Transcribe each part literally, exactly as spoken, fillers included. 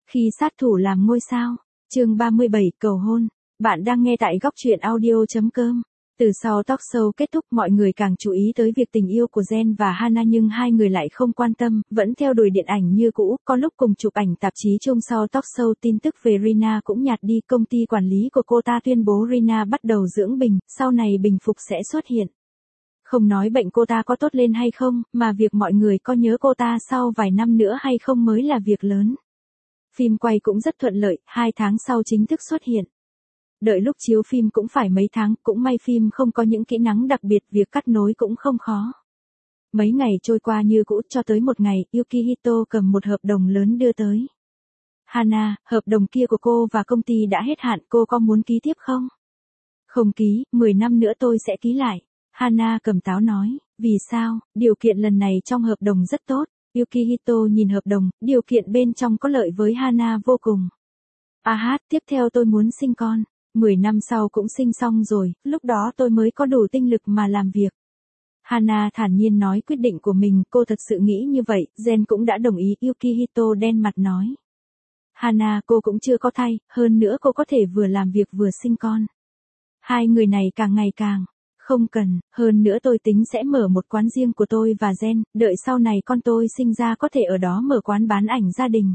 Khi sát thủ làm ngôi sao, chương ba mươi bảy cầu hôn. Bạn đang nghe tại góc truyện audio.com. Từ sau talk show kết thúc, mọi người càng chú ý tới việc tình yêu của Jen và Hana, nhưng hai người lại không quan tâm, vẫn theo đuổi điện ảnh như cũ, có lúc cùng chụp ảnh tạp chí chung. Sau talk show, tin tức về Rina cũng nhạt đi, công ty quản lý của cô ta tuyên bố Rina bắt đầu dưỡng bình, sau này bình phục sẽ xuất hiện. Không nói bệnh cô ta có tốt lên hay không, mà việc mọi người có nhớ cô ta sau vài năm nữa hay không mới là việc lớn. Phim quay cũng rất thuận lợi, hai tháng sau chính thức xuất hiện. Đợi lúc chiếu phim cũng phải mấy tháng, cũng may phim không có những kỹ năng đặc biệt, việc cắt nối cũng không khó. Mấy ngày trôi qua như cũ, cho tới một ngày, Yukihito cầm một hợp đồng lớn đưa tới. Hana, hợp đồng kia của cô và công ty đã hết hạn, cô có muốn ký tiếp không? Không ký, mười năm nữa tôi sẽ ký lại. Hana cầm táo nói, vì sao, điều kiện lần này trong hợp đồng rất tốt. Yukihito nhìn hợp đồng, điều kiện bên trong có lợi với Hana vô cùng. À hát, tiếp theo tôi muốn sinh con. mười năm sau cũng sinh xong rồi, lúc đó tôi mới có đủ tinh lực mà làm việc. Hana thản nhiên nói quyết định của mình, cô thật sự nghĩ như vậy, Jen cũng đã đồng ý. Yukihito đen mặt nói. Hana, cô cũng chưa có thai, hơn nữa cô có thể vừa làm việc vừa sinh con. Hai người này càng ngày càng. Không cần, hơn nữa tôi tính sẽ mở một quán riêng của tôi và Jen, đợi sau này con tôi sinh ra có thể ở đó mở quán bán ảnh gia đình.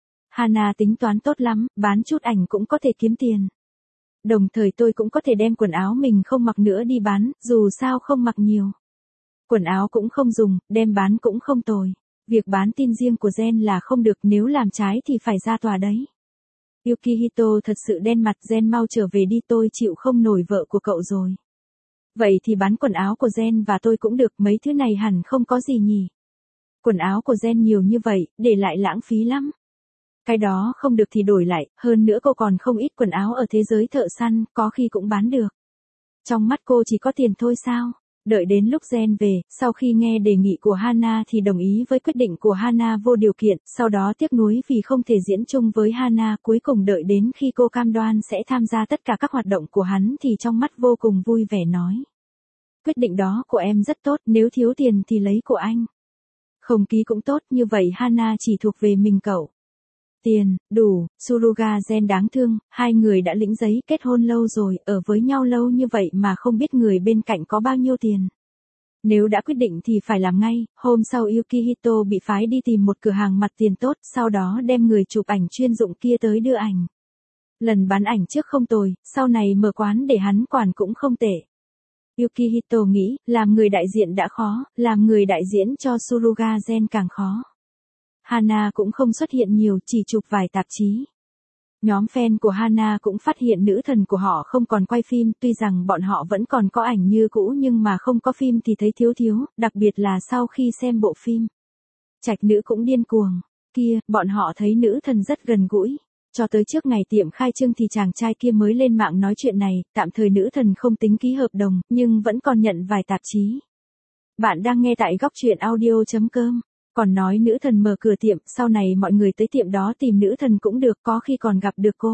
Hana tính toán tốt lắm, bán chút ảnh cũng có thể kiếm tiền. Đồng thời tôi cũng có thể đem quần áo mình không mặc nữa đi bán, dù sao không mặc nhiều. Quần áo cũng không dùng, đem bán cũng không tồi. Việc bán tin riêng của Jen là không được, nếu làm trái thì phải ra tòa đấy. Yukihito thật sự đen mặt. Jen mau trở về đi, tôi chịu không nổi vợ của cậu rồi. Vậy thì bán quần áo của Jen và tôi cũng được, mấy thứ này hẳn không có gì nhỉ. Quần áo của Jen nhiều như vậy, để lại lãng phí lắm. Cái đó không được thì đổi lại, hơn nữa cô còn không ít quần áo ở thế giới thợ săn, có khi cũng bán được. Trong mắt cô chỉ có tiền thôi sao? Đợi đến lúc Jen về, sau khi nghe đề nghị của Hana thì đồng ý với quyết định của Hana vô điều kiện, sau đó tiếc nuối vì không thể diễn chung với Hana, cuối cùng đợi đến khi cô cam đoan sẽ tham gia tất cả các hoạt động của hắn thì trong mắt vô cùng vui vẻ nói. Quyết định đó của em rất tốt, nếu thiếu tiền thì lấy của anh. Không ký cũng tốt, như vậy Hana chỉ thuộc về mình cậu. Tiền, đủ, Suruga Jen đáng thương, hai người đã lĩnh giấy kết hôn lâu rồi, ở với nhau lâu như vậy mà không biết người bên cạnh có bao nhiêu tiền. Nếu đã quyết định thì phải làm ngay. Hôm sau Yukihito bị phái đi tìm một cửa hàng mặt tiền tốt, sau đó đem người chụp ảnh chuyên dụng kia tới đưa ảnh. Lần bán ảnh trước không tồi, sau này mở quán để hắn quản cũng không tệ. Yukihito nghĩ, làm người đại diện đã khó, làm người đại diễn cho Suruga Jen càng khó. Hana cũng không xuất hiện nhiều, chỉ chụp vài tạp chí. Nhóm fan của Hana cũng phát hiện nữ thần của họ không còn quay phim, tuy rằng bọn họ vẫn còn có ảnh như cũ nhưng mà không có phim thì thấy thiếu thiếu, đặc biệt là sau khi xem bộ phim. Trạch nữ cũng điên cuồng. Kia, bọn họ thấy nữ thần rất gần gũi. Cho tới trước ngày tiệm khai trương thì chàng trai kia mới lên mạng nói chuyện này, tạm thời nữ thần không tính ký hợp đồng, nhưng vẫn còn nhận vài tạp chí. Bạn đang nghe tại góc truyện audio.com. Còn nói nữ thần mở cửa tiệm, sau này mọi người tới tiệm đó tìm nữ thần cũng được, có khi còn gặp được cô.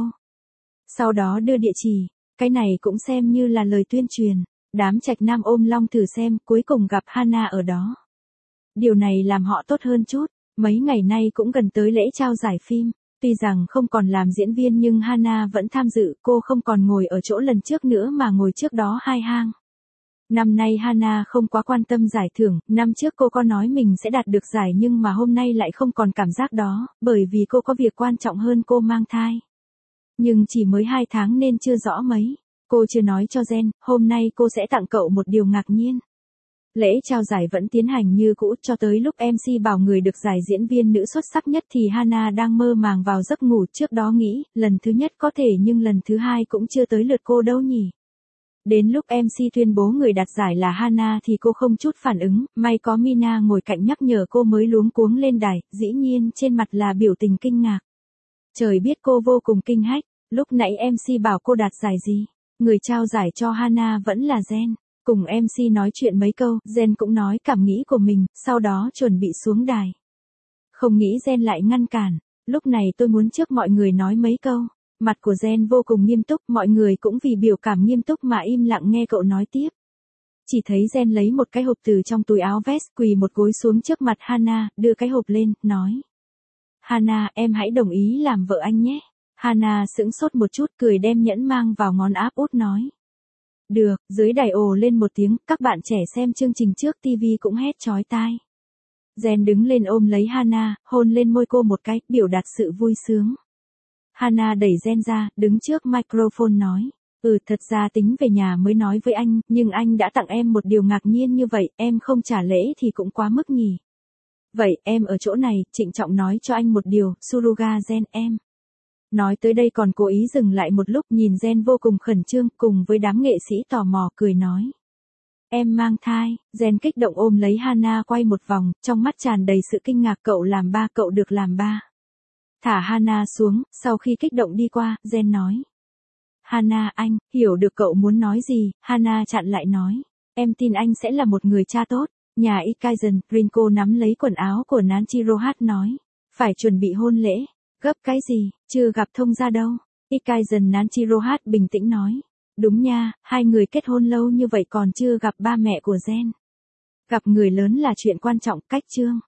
Sau đó đưa địa chỉ, cái này cũng xem như là lời tuyên truyền. Đám trạch nam ôm long thử xem, cuối cùng gặp Hana ở đó. Điều này làm họ tốt hơn chút, mấy ngày nay cũng gần tới lễ trao giải phim. Tuy rằng không còn làm diễn viên nhưng Hana vẫn tham dự, cô không còn ngồi ở chỗ lần trước nữa mà ngồi trước đó hai hang. Năm nay Hana không quá quan tâm giải thưởng, năm trước cô có nói mình sẽ đạt được giải nhưng mà hôm nay lại không còn cảm giác đó, bởi vì cô có việc quan trọng hơn, cô mang thai. Nhưng chỉ mới hai tháng nên chưa rõ mấy. Cô chưa nói cho Jen, hôm nay cô sẽ tặng cậu một điều ngạc nhiên. Lễ trao giải vẫn tiến hành như cũ, cho tới lúc em xê bảo người được giải diễn viên nữ xuất sắc nhất thì Hana đang mơ màng vào giấc ngủ, trước đó nghĩ, lần thứ nhất có thể nhưng lần thứ hai cũng chưa tới lượt cô đâu nhỉ. Đến lúc em xê tuyên bố người đạt giải là Hana thì cô không chút phản ứng, may có Mina ngồi cạnh nhắc nhở cô mới luống cuống lên đài, dĩ nhiên trên mặt là biểu tình kinh ngạc. Trời biết cô vô cùng kinh hách, lúc nãy em xê bảo cô đạt giải gì, người trao giải cho Hana vẫn là Jen. Cùng em xê nói chuyện mấy câu, Jen cũng nói cảm nghĩ của mình, sau đó chuẩn bị xuống đài. Không nghĩ Jen lại ngăn cản, lúc này tôi muốn trước mọi người nói mấy câu. Mặt của Jen vô cùng nghiêm túc, mọi người cũng vì biểu cảm nghiêm túc mà im lặng nghe cậu nói tiếp. Chỉ thấy Jen lấy một cái hộp từ trong túi áo vest, quỳ một gối xuống trước mặt Hana, đưa cái hộp lên, nói. Hana, em hãy đồng ý làm vợ anh nhé. Hana sững sốt một chút cười đem nhẫn mang vào ngón áp út nói. Được, dưới đài ồ lên một tiếng, các bạn trẻ xem chương trình trước ti vi cũng hét chói tai. Jen đứng lên ôm lấy Hana, hôn lên môi cô một cái, biểu đạt sự vui sướng. Hana đẩy Jen ra, đứng trước microphone nói. Ừ, thật ra tính về nhà mới nói với anh, nhưng anh đã tặng em một điều ngạc nhiên như vậy, em không trả lễ thì cũng quá mức nhỉ. Vậy, em ở chỗ này, trịnh trọng nói cho anh một điều, Suruga Jen em. Nói tới đây còn cố ý dừng lại một lúc nhìn Jen vô cùng khẩn trương, cùng với đám nghệ sĩ tò mò cười nói. Em mang thai, Jen kích động ôm lấy Hana quay một vòng, trong mắt tràn đầy sự kinh ngạc cậu làm ba cậu được làm ba. Thả Hana xuống, sau khi kích động đi qua, Jen nói. Hana anh, hiểu được cậu muốn nói gì, Hana chặn lại nói. Em tin anh sẽ là một người cha tốt. Nhà Ikaisen, Rinko nắm lấy quần áo của Nanchiro Hát nói. Phải chuẩn bị hôn lễ. Gấp cái gì, chưa gặp thông gia đâu. Ikaisen Nanchiro Hát bình tĩnh nói. Đúng nha, hai người kết hôn lâu như vậy còn chưa gặp ba mẹ của Jen. Gặp người lớn là chuyện quan trọng, cách chương.